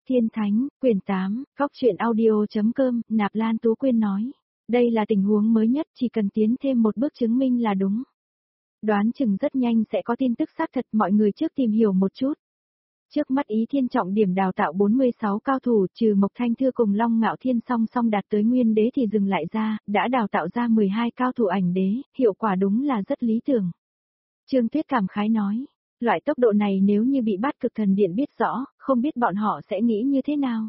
Tiên Thánh, quyển 8, Góc truyện audio.com, Nạp Lan Tú Quyên nói. Đây là tình huống mới nhất, chỉ cần tiến thêm một bước chứng minh là đúng. Đoán chừng rất nhanh sẽ có tin tức xác thật, mọi người trước tìm hiểu một chút. Trước mắt Ý Thiên trọng điểm đào tạo 46 cao thủ, trừ Mộc Thanh Thư cùng Long Ngạo Thiên song song đạt tới nguyên đế thì dừng lại ra, đã đào tạo ra 12 cao thủ ảnh đế, hiệu quả đúng là rất lý tưởng. Trương Tuyết cảm khái nói, loại tốc độ này nếu như bị Bát Cực Thần Điện biết rõ, không biết bọn họ sẽ nghĩ như thế nào.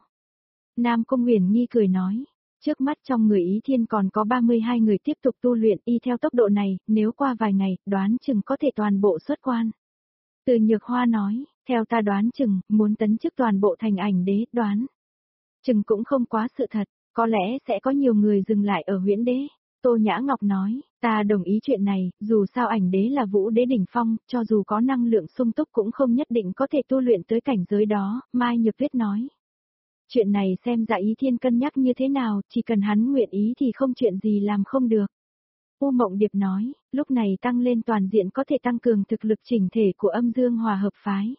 Nam Cung Huyền Nghi cười nói, trước mắt trong người Ý Thiên còn có 32 người tiếp tục tu luyện y theo tốc độ này, nếu qua vài ngày, đoán chừng có thể toàn bộ xuất quan. Từ Nhược Hoa nói, theo ta đoán chừng, muốn tấn chức toàn bộ thành ảnh đế, đoán chừng cũng không quá sự thật, có lẽ sẽ có nhiều người dừng lại ở huyễn đế. Tô Nhã Ngọc nói, ta đồng ý chuyện này, dù sao ảnh đế là vũ đế đỉnh phong, cho dù có năng lượng sung túc cũng không nhất định có thể tu luyện tới cảnh giới đó, Mai Nhược Tuyết nói. Chuyện này xem ra Ý Thiên cân nhắc như thế nào, chỉ cần hắn nguyện ý thì không chuyện gì làm không được. U Mộng Điệp nói, lúc này tăng lên toàn diện có thể tăng cường thực lực chỉnh thể của Âm Dương Hòa Hợp phái.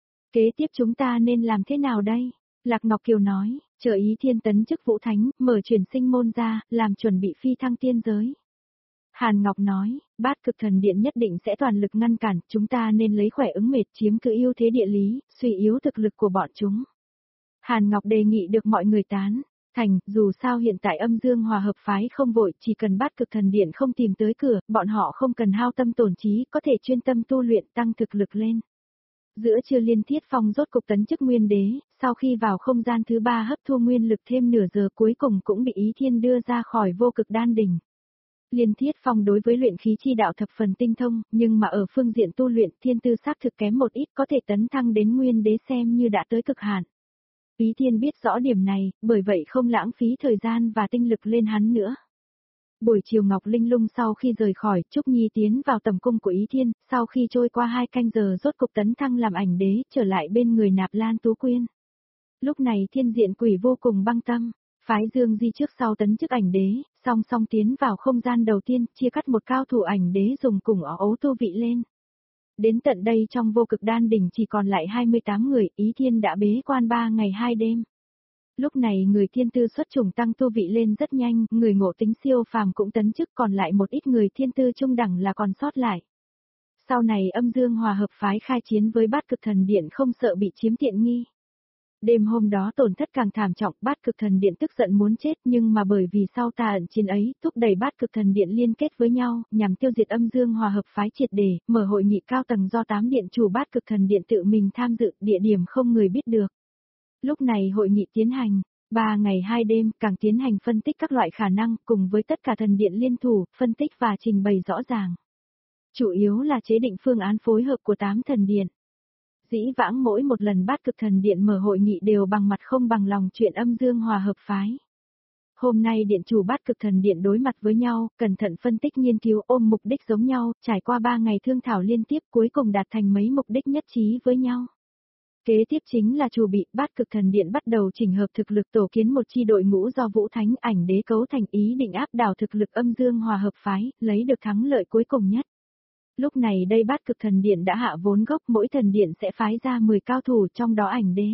Kế tiếp chúng ta nên làm thế nào đây? Lạc Ngọc Kiều nói, chờ Ý Thiên tấn chức Vũ Thánh, mở chuyển sinh môn ra, làm chuẩn bị phi thăng tiên giới. Hàn Ngọc nói, Bát Cực Thần Điện nhất định sẽ toàn lực ngăn cản, chúng ta nên lấy khỏe ứng mệt chiếm cứ ưu thế địa lý, suy yếu thực lực của bọn chúng. Hàn Ngọc đề nghị được mọi người tán thành, dù sao hiện tại Âm Dương Hòa Hợp phái không vội, chỉ cần Bát Cực Thần Điện không tìm tới cửa, bọn họ không cần hao tâm tổn trí, có thể chuyên tâm tu luyện tăng thực lực lên. Giữa trưa Liên Thiết Phong rốt cục tấn chức nguyên đế, sau khi vào không gian thứ 3 hấp thu nguyên lực thêm nửa giờ cuối cùng cũng bị Ý Thiên đưa ra khỏi vô cực đan đỉnh. Liên Thiết Phong đối với luyện khí chi đạo thập phần tinh thông, nhưng mà ở phương diện tu luyện thiên tư xác thực kém một ít, có thể tấn thăng đến nguyên đế xem như đã tới cực hạn. Ý Thiên biết rõ điểm này, bởi vậy không lãng phí thời gian và tinh lực lên hắn nữa. Buổi chiều Ngọc Linh Lung sau khi rời khỏi, Trúc Nhi tiến vào tầm cung của Ý Thiên, sau khi trôi qua 2 canh giờ rốt cục tấn thăng làm ảnh đế, trở lại bên người Nạp Lan Tú Quyên. Lúc này Thiên Diện Quỷ vô cùng băng tâm, phái Dương Di trước sau tấn chức ảnh đế, song song tiến vào không gian đầu tiên, chia cắt một cao thủ ảnh đế dùng cùng ấu tu vị lên. Đến tận đây trong vô cực đan đỉnh chỉ còn lại 28 người, Ý Thiên đã bế quan 3 ngày 2 đêm. Lúc này người thiên tư xuất chủng tăng tu vị lên rất nhanh, người ngộ tính siêu phàm cũng tấn chức, còn lại một ít người thiên tư trung đẳng là còn sót lại. Sau này Âm Dương Hòa Hợp phái khai chiến với Bát Cực Thần Điện không sợ bị chiếm tiện nghi. Đêm hôm đó tổn thất càng thảm trọng, Bát Cực Thần Điện tức giận muốn chết, nhưng mà bởi vì sau tà ẩn chiến ấy, thúc đẩy Bát Cực Thần Điện liên kết với nhau, nhằm tiêu diệt Âm Dương Hòa Hợp phái triệt để, mở hội nghị cao tầng do 8 điện chủ Bát Cực Thần Điện tự mình tham dự, địa điểm không người biết được. Lúc này hội nghị tiến hành 3 ngày 2 đêm, càng tiến hành phân tích các loại khả năng, cùng với tất cả thần điện liên thủ, phân tích và trình bày rõ ràng. Chủ yếu là chế định phương án phối hợp của 8 thần điện. Dĩ vãng mỗi một lần Bát Cực Thần Điện mở hội nghị đều bằng mặt không bằng lòng chuyện Âm Dương Hòa Hợp phái. Hôm nay điện chủ Bát Cực Thần Điện đối mặt với nhau, cẩn thận phân tích nghiên cứu ôm mục đích giống nhau, trải qua 3 ngày thương thảo liên tiếp cuối cùng đạt thành mấy mục đích nhất trí với nhau. Kế tiếp chính là chủ bị, Bát Cực Thần Điện bắt đầu chỉnh hợp thực lực tổ kiến một chi đội ngũ do Vũ Thánh ảnh đế cấu thành, ý định áp đảo thực lực Âm Dương Hòa Hợp phái, lấy được thắng lợi cuối cùng nhất. Lúc này đây Bát Cực Thần Điện đã hạ vốn gốc, mỗi thần điện sẽ phái ra 10 cao thủ, trong đó ảnh đế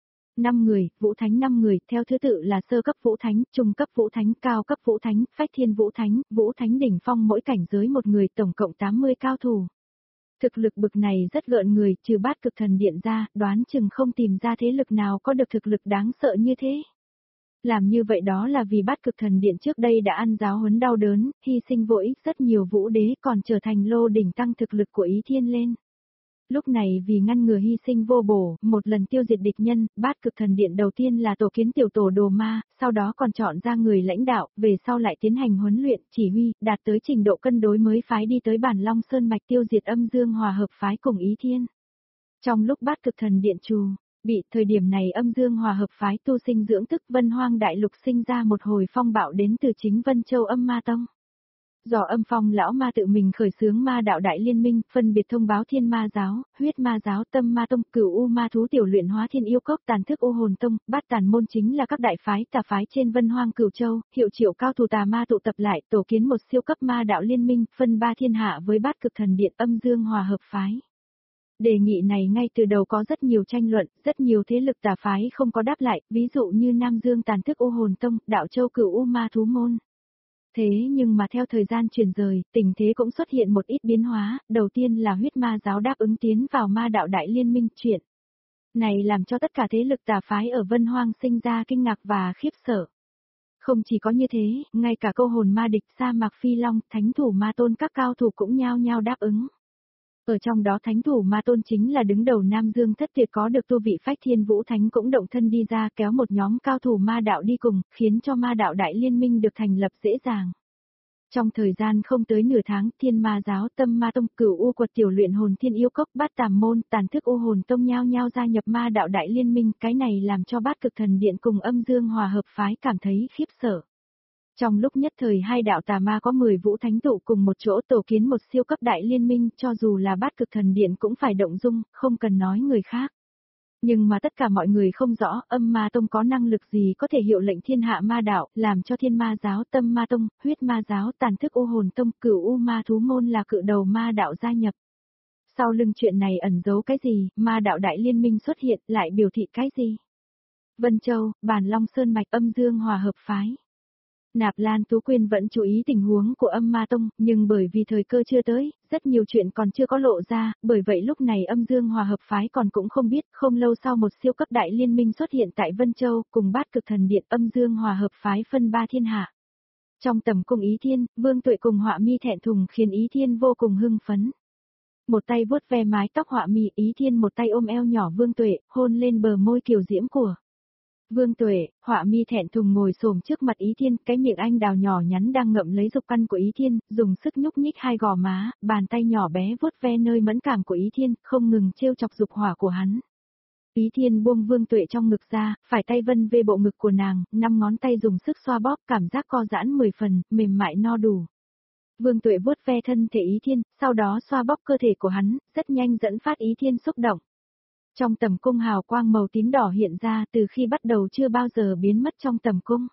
5 người, Vũ Thánh 5 người, theo thứ tự là sơ cấp Vũ Thánh, trung cấp Vũ Thánh, cao cấp Vũ Thánh, phách thiên Vũ Thánh, Vũ Thánh đỉnh phong, mỗi cảnh giới một người, tổng cộng 80 cao thủ. Thực lực bực này rất gợn người, trừ Bát Cực Thần Điện ra, đoán chừng không tìm ra thế lực nào có được thực lực đáng sợ như thế. Làm như vậy đó là vì Bát Cực Thần Điện trước đây đã ăn giáo huấn đau đớn, hy sinh vô ích rất nhiều vũ đế, còn trở thành lô đỉnh tăng thực lực của Ý Thiên lên. Lúc này vì ngăn ngừa hy sinh vô bổ, một lần tiêu diệt địch nhân, Bát Cực Thần Điện đầu tiên là tổ kiến tiểu tổ đồ ma, sau đó còn chọn ra người lãnh đạo, về sau lại tiến hành huấn luyện, chỉ huy, đạt tới trình độ cân đối mới phái đi tới Bản Long Sơn Mạch tiêu diệt Âm Dương Hòa Hợp phái cùng Ý Thiên. Trong lúc Bát Cực Thần Điện trù bị, thời điểm này Âm Dương Hòa Hợp phái tu sinh dưỡng thức, Vân Hoang Đại Lục sinh ra một hồi phong bạo đến từ chính Vân Châu Âm Ma Tông. Do Âm Phong lão ma tự mình khởi xướng ma đạo đại liên minh, phân biệt thông báo Thiên Ma giáo, Huyết Ma giáo, Tâm Ma tông, Cửu U Ma thú tiểu luyện hóa thiên yêu cốc, Tàn thức U hồn tông, Bát Tàn môn chính là các đại phái tà phái trên Vân Hoang Cửu Châu, hiệu triệu cao thủ tà ma tụ tập lại, tổ kiến một siêu cấp ma đạo liên minh, phân ba thiên hạ với Bát Cực Thần Điện, Âm Dương Hòa Hợp phái. Đề nghị này ngay từ đầu có rất nhiều tranh luận, rất nhiều thế lực tà phái không có đáp lại, ví dụ như Nam Dương Tàn Thức U Hồn Tông, Đạo Châu Cửu U Ma Thú Môn. Thế nhưng mà theo thời gian chuyển rời, tình thế cũng xuất hiện một ít biến hóa, đầu tiên là huyết ma giáo đáp ứng tiến vào ma đạo đại liên minh chuyện. Này làm cho tất cả thế lực tà phái ở Vân Hoang sinh ra kinh ngạc và khiếp sợ. Không chỉ có như thế, ngay cả câu hồn ma địch sa mạc phi long, thánh thủ ma tôn các cao thủ cũng nhao nhao đáp ứng. Ở trong đó thánh thủ ma tôn chính là đứng đầu Nam Dương Thất Tuyệt có được tu vị Phách Thiên Vũ Thánh cũng động thân đi ra kéo một nhóm cao thủ ma đạo đi cùng, khiến cho ma đạo đại liên minh được thành lập dễ dàng. Trong thời gian không tới nửa tháng, Thiên Ma giáo, Tâm Ma tông, Cửu U quật tiểu luyện hồn thiên yêu cốc, Bát Tàm môn, Tàn Thức U hồn tông nhao nhao gia nhập ma đạo đại liên minh, cái này làm cho Bát Cực Thần Điện cùng Âm Dương Hòa hợp phái cảm thấy khiếp sợ. Trong lúc nhất thời hai đạo tà ma có 10 vũ thánh tụ cùng một chỗ tổ kiến một siêu cấp đại liên minh, cho dù là Bát Cực Thần Điện cũng phải động dung, không cần nói người khác. Nhưng mà tất cả mọi người không rõ Âm Ma tông có năng lực gì có thể hiệu lệnh thiên hạ ma đạo, làm cho Thiên Ma giáo, Tâm Ma tông, Huyết Ma giáo, Tàn Thức U hồn tông, Cửu U Ma thú môn là cự đầu ma đạo gia nhập. Sau lưng chuyện này ẩn giấu cái gì, ma đạo đại liên minh xuất hiện lại biểu thị cái gì? Vân Châu, Bàn Long Sơn mạch, Âm Dương Hòa hợp phái. Nạp Lan Tú Quyên vẫn chú ý tình huống của Âm Ma tông, nhưng bởi vì thời cơ chưa tới, rất nhiều chuyện còn chưa có lộ ra, bởi vậy lúc này Âm Dương Hòa hợp phái còn cũng không biết, không lâu sau một siêu cấp đại liên minh xuất hiện tại Vân Châu, cùng Bát Cực Thần Điện, Âm Dương Hòa hợp phái phân ba thiên hạ. Trong tầm cung Ý Thiên, Vương Tuệ cùng Họa Mi thẹn thùng khiến Ý Thiên vô cùng hưng phấn. Một tay vuốt ve mái tóc Họa Mi, Ý Thiên một tay ôm eo nhỏ Vương Tuệ, hôn lên bờ môi kiều diễm của Vương Tuệ. Họa Mi thẹn thùng ngồi xổm trước mặt Ý Thiên, cái miệng anh đào nhỏ nhắn đang ngậm lấy dục căn của Ý Thiên, dùng sức nhúc nhích hai gò má, bàn tay nhỏ bé vuốt ve nơi mẫn cảm của Ý Thiên, không ngừng trêu chọc dục hỏa của hắn. Ý Thiên buông Vương Tuệ trong ngực ra, phải tay vân về bộ ngực của nàng, 5 ngón tay dùng sức xoa bóp, cảm giác co giãn 10 phần, mềm mại no đủ. Vương Tuệ vuốt ve thân thể Ý Thiên, sau đó xoa bóp cơ thể của hắn, rất nhanh dẫn phát Ý Thiên xúc động. Trong tầm cung hào quang màu tím đỏ hiện ra từ khi bắt đầu chưa bao giờ biến mất trong tầm cung.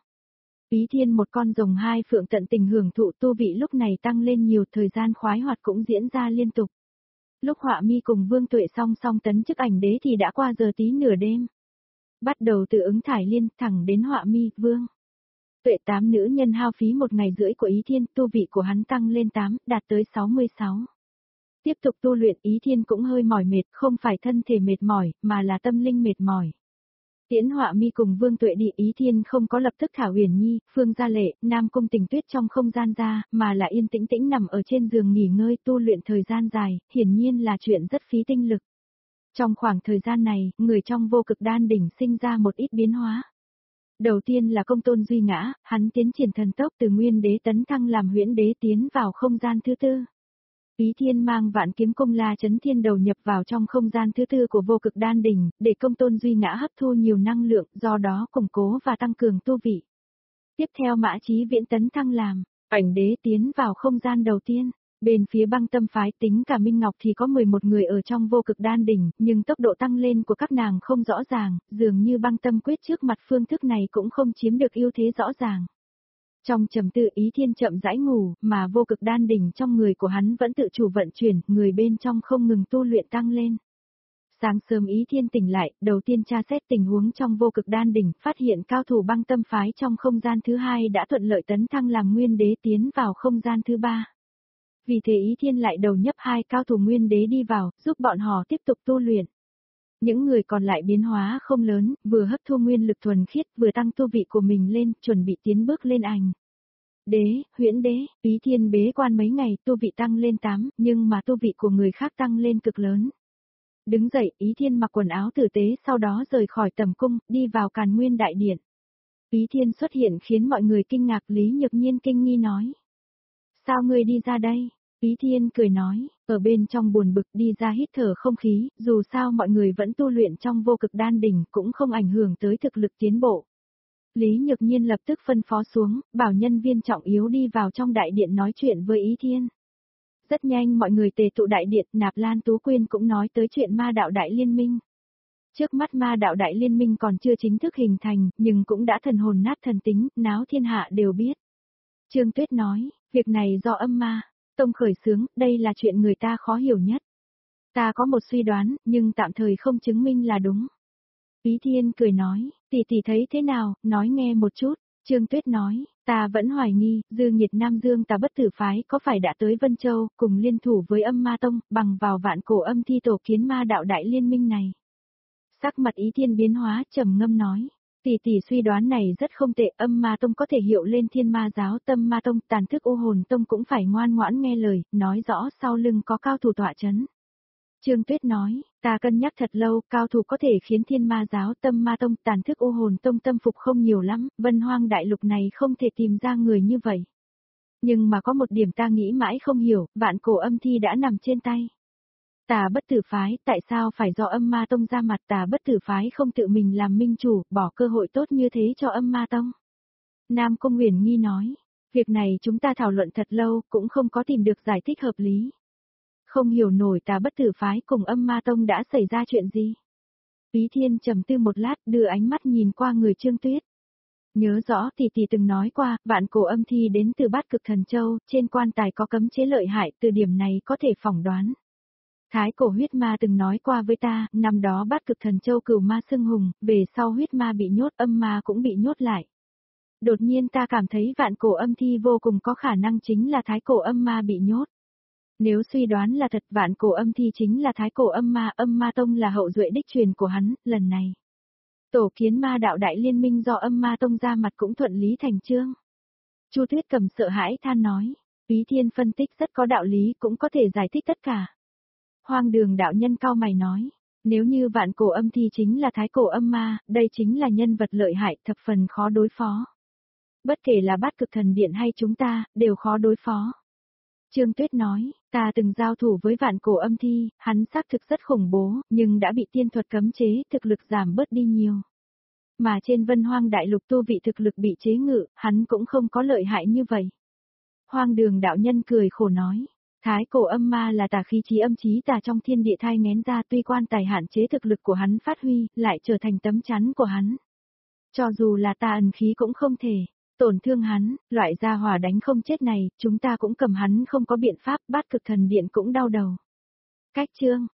Ý Thiên một con rồng hai phượng tận tình hưởng thụ tu vị lúc này tăng lên nhiều, thời gian khoái hoạt cũng diễn ra liên tục. Lúc Họa Mi cùng Vương Tuệ song song tấn chức ảnh đế thì đã qua giờ tí nửa đêm. Bắt đầu từ ứng thải liên thẳng đến Họa Mi, Vương Tuệ 8 nữ nhân hao phí 1 ngày rưỡi của Ý Thiên, tu vị của hắn tăng lên 8, đạt tới 66. Tiếp tục tu luyện, Ý Thiên cũng hơi mỏi mệt, không phải thân thể mệt mỏi, mà là tâm linh mệt mỏi. Tiễn Họa Mi cùng Vương Tuệ đi, Ý Thiên không có lập tức thả Uyển Nhi, Phương Gia Lệ, Nam Cung Tình Tuyết trong không gian ra, mà là yên tĩnh tĩnh nằm ở trên giường nghỉ ngơi tu luyện thời gian dài, hiển nhiên là chuyện rất phí tinh lực. Trong khoảng thời gian này, người trong vô cực đan đỉnh sinh ra một ít biến hóa. Đầu tiên là Công Tôn Duy ngã, hắn tiến triển thần tốc từ Nguyên Đế tấn thăng làm Huyễn Đế tiến vào không gian thứ tư. Ý Thiên mang Vạn Kiếm Cung La Chấn Thiên đầu nhập vào trong không gian thứ tư của vô cực đan đỉnh, để Công Tôn Duy ngã hấp thu nhiều năng lượng, do đó củng cố và tăng cường tu vị. Tiếp theo Mã Chí Viễn tấn thăng làm ảnh đế tiến vào không gian đầu tiên. Bên phía Băng Tâm phái tính cả Minh Ngọc thì có 11 người ở trong vô cực đan đỉnh, nhưng tốc độ tăng lên của các nàng không rõ ràng, dường như Băng Tâm quyết trước mặt phương thức này cũng không chiếm được ưu thế rõ ràng. Trong trầm tư, Ý Thiên chậm rãi ngủ, mà vô cực đan đỉnh trong người của hắn vẫn tự chủ vận chuyển, người bên trong không ngừng tu luyện tăng lên. Sáng sớm Ý Thiên tỉnh lại, đầu tiên tra xét tình huống trong vô cực đan đỉnh, phát hiện cao thủ Băng Tâm phái trong không gian thứ hai đã thuận lợi tấn thăng làm Nguyên Đế tiến vào không gian thứ ba. Vì thế Ý Thiên lại đầu nhập 2 cao thủ Nguyên Đế đi vào, giúp bọn họ tiếp tục tu luyện. Những người còn lại biến hóa không lớn, vừa hấp thu nguyên lực thuần khiết, vừa tăng tu vị của mình lên, chuẩn bị tiến bước lên ảnh đế, Huyễn Đế. Ý Thiên bế quan mấy ngày, tu vị tăng lên 8, nhưng mà tu vị của người khác tăng lên cực lớn. Đứng dậy, Ý Thiên mặc quần áo tử tế, sau đó rời khỏi tầm cung, đi vào Càn Nguyên đại điện. Ý Thiên xuất hiện khiến mọi người kinh ngạc, Lý Nhược Nhiên kinh nghi nói: "Sao ngươi đi ra đây?" Ý Thiên cười nói, ở bên trong buồn bực đi ra hít thở không khí, dù sao mọi người vẫn tu luyện trong vô cực đan đỉnh cũng không ảnh hưởng tới thực lực tiến bộ. Lý Nhược Nhiên lập tức phân phó xuống, bảo nhân viên trọng yếu đi vào trong đại điện nói chuyện với Ý Thiên. Rất nhanh mọi người tề tụ đại điện, Nạp Lan Tú Quyên cũng nói tới chuyện ma đạo đại liên minh. Trước mắt ma đạo đại liên minh còn chưa chính thức hình thành, nhưng cũng đã thần hồn nát thần tính, náo thiên hạ đều biết. Trương Tuyết nói, việc này do Âm Ma tông khởi xướng, đây là chuyện người ta khó hiểu nhất. Ta có một suy đoán, nhưng tạm thời không chứng minh là đúng. Ý Thiên cười nói, tỷ thấy thế nào, nói nghe một chút. Trương Tuyết nói, ta vẫn hoài nghi, Dư Nhiệt Nam Dương ta bất tử phái có phải đã tới Vân Châu, cùng liên thủ với Âm Ma Tông, bằng vào vạn cổ âm thi tổ kiến ma đạo đại liên minh này. Sắc mặt Ý Thiên biến hóa, trầm ngâm nói, tỷ suy đoán này rất không tệ, Âm Ma Tông có thể hiệu lên Thiên Ma giáo, Tâm Ma Tông, Tàn Thức U Hồn Tông cũng phải ngoan ngoãn nghe lời, nói rõ sau lưng có cao thủ tọa chấn. Trương Tuyết nói, ta cân nhắc thật lâu, cao thủ có thể khiến Thiên Ma giáo, Tâm Ma Tông, Tàn Thức U Hồn Tông tâm phục không nhiều lắm, Vân Hoang đại lục này không thể tìm ra người như vậy. Nhưng mà có một điểm ta nghĩ mãi không hiểu, vạn cổ âm thi đã nằm trên tay. Tà bất tử phái, tại sao phải do Âm Ma Tông ra mặt, Tà bất tử phái không tự mình làm minh chủ, bỏ cơ hội tốt như thế cho Âm Ma Tông? Nam Cung Huyền Nghi nói, việc này chúng ta thảo luận thật lâu, cũng không có tìm được giải thích hợp lý. Không hiểu nổi Tà bất tử phái cùng Âm Ma Tông đã xảy ra chuyện gì. Ý Thiên trầm tư một lát, đưa ánh mắt nhìn qua người Trương Tuyết. Nhớ rõ tỷ từng nói qua, vạn cổ âm thi đến từ Bát Cực Thần Châu, trên quan tài có cấm chế lợi hại, từ điểm này có thể phỏng đoán. Thái cổ huyết ma từng nói qua với ta, năm đó Bát Cực Thần Châu cửu ma xưng hùng, về sau huyết ma bị nhốt, âm ma cũng bị nhốt lại. Đột nhiên ta cảm thấy vạn cổ âm thi vô cùng có khả năng chính là thái cổ âm ma bị nhốt. Nếu suy đoán là thật, vạn cổ âm thi chính là thái cổ âm ma tông là hậu duệ đích truyền của hắn, lần này. Tổ kiến ma đạo đại liên minh do Âm Ma Tông ra mặt cũng thuận lý thành chương. Chu Tuyết Cầm sợ hãi than nói, Ý Thiên phân tích rất có đạo lý, cũng có thể giải thích tất cả. Hoang Đường đạo nhân cao mày nói, nếu như vạn cổ âm thi chính là thái cổ âm ma, đây chính là nhân vật lợi hại, thập phần khó đối phó. Bất kể là Bát Cực Thần Điện hay chúng ta, đều khó đối phó. Trương Tuyết nói, ta từng giao thủ với vạn cổ âm thi, hắn xác thực rất khủng bố, nhưng đã bị tiên thuật cấm chế, thực lực giảm bớt đi nhiều. Mà trên Vân Hoang đại lục tu vị thực lực bị chế ngự, hắn cũng không có lợi hại như vậy. Hoang Đường đạo nhân cười khổ nói, thái cổ âm ma là tà khí chí âm chí tà trong thiên địa thai nghén ra, tuy quan tài hạn chế thực lực của hắn phát huy, lại trở thành tấm chắn của hắn. Cho dù là tà ẩn khí cũng không thể tổn thương hắn, loại gia hỏa đánh không chết này, chúng ta cũng cầm hắn không có biện pháp, Bát Cực Thần Điện cũng đau đầu. Cách chương